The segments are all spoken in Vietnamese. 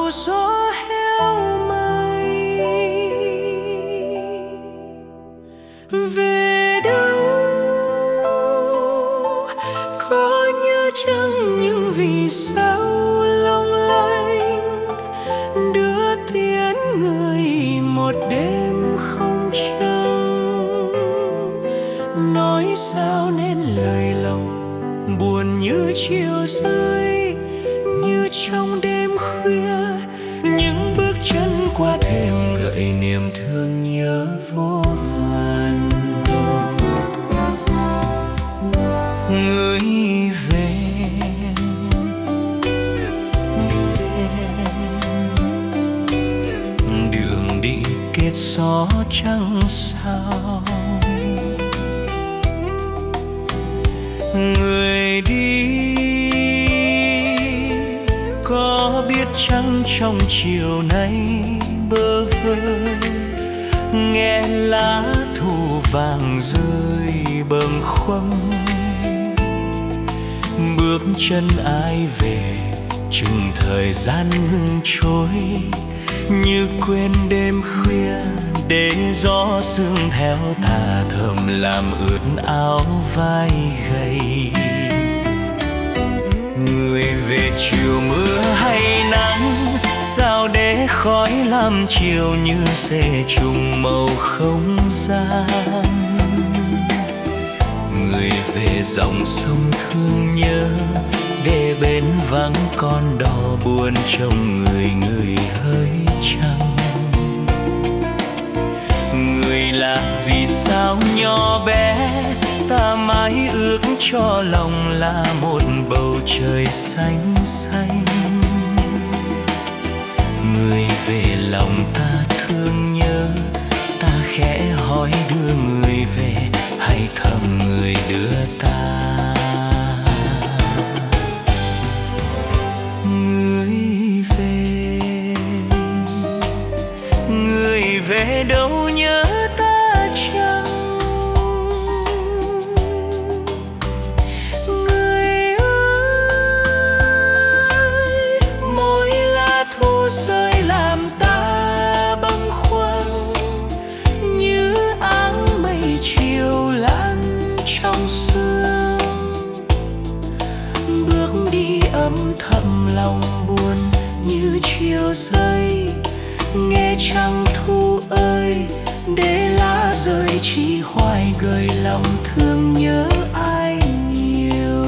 gió heo mây. Về đâu có nhớ chăng những vì sao long lanh đưa tiến người một đêm không trăng. Nói sao nên lời lòng buồn như chiều rơi, như trong đêm khuya những bước chân qua thềm gợi niềm thương nhớ vô vàn. Người về đường đi kết gió trăng sao. Người đi có biết chăng trong chiều nay bơ vơ nghe lá thu vàng rơi bâng khuâng. Bước chân ai về chừng thời gian ngừng trôi, như quên đêm khuya để gió sương theo tà thầm làm ướt áo vai gầy. Người về chiều mưa hay nắng, sao để khói làm chiều như xê trùng màu không gian. Người về dòng sông thương nhớ, để bến vắng con đò buồn trong người người hơi trăng. Người là vì sao nhỏ bé, ta mãi ước cho lòng là một bầu trời xanh xanh. Người về lòng ta thương nhớ, ta khẽ hỏi đưa người về hay thầm người đưa ta. Người về đâu nhớ ta chăng? Người ơi, mỗi lá thu rơi làm ta bâng khuâng, như áng mây chiều lan trong sương. Bước đi âm thầm lòng buồn như chiều rơi, nghe trăng thu ơi để lá rơi chỉ hoài gợi lòng thương nhớ ai nhiều.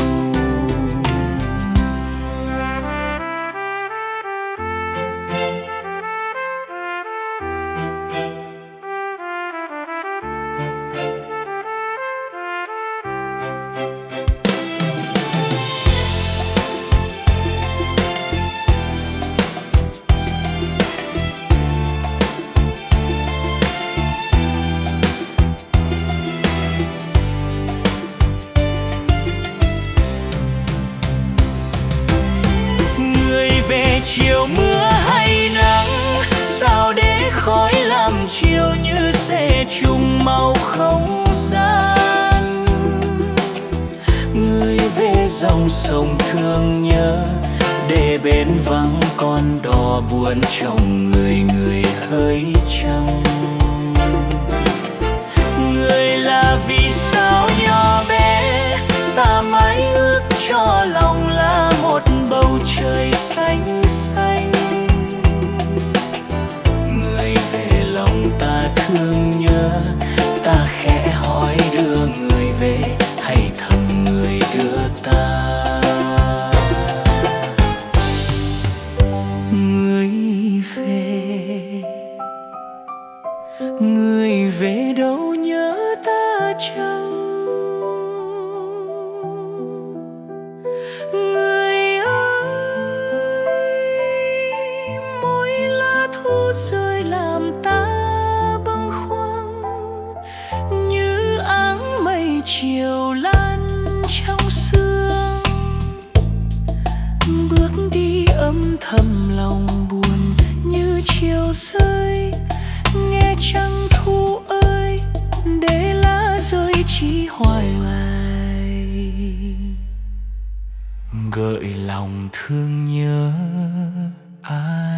Chiều mưa hay nắng, sao để khói làm chiều như xê trùng màu không gian. Người về dòng sông thương nhớ, để bến vắng con đò buồn trong người người hơi trăng. Người là vì sao nhỏ bé, ta mãi ước cho lòng là một bầu trời xanh xanh. Người về lòng ta thương nhớ, ta khẽ hỏi đưa người về hay thầm người đưa ta. Người về đâu nhớ ta chăng? Người ơi, mỗi lá thu rơi làm ta bâng khuâng, như áng mây chiều lan trong sương. Bước đi âm thầm lòng buồn như chiều rơi, nghe trăng thu ơi để lá rơi chỉ hoài hoài gợi lòng thương nhớ ai.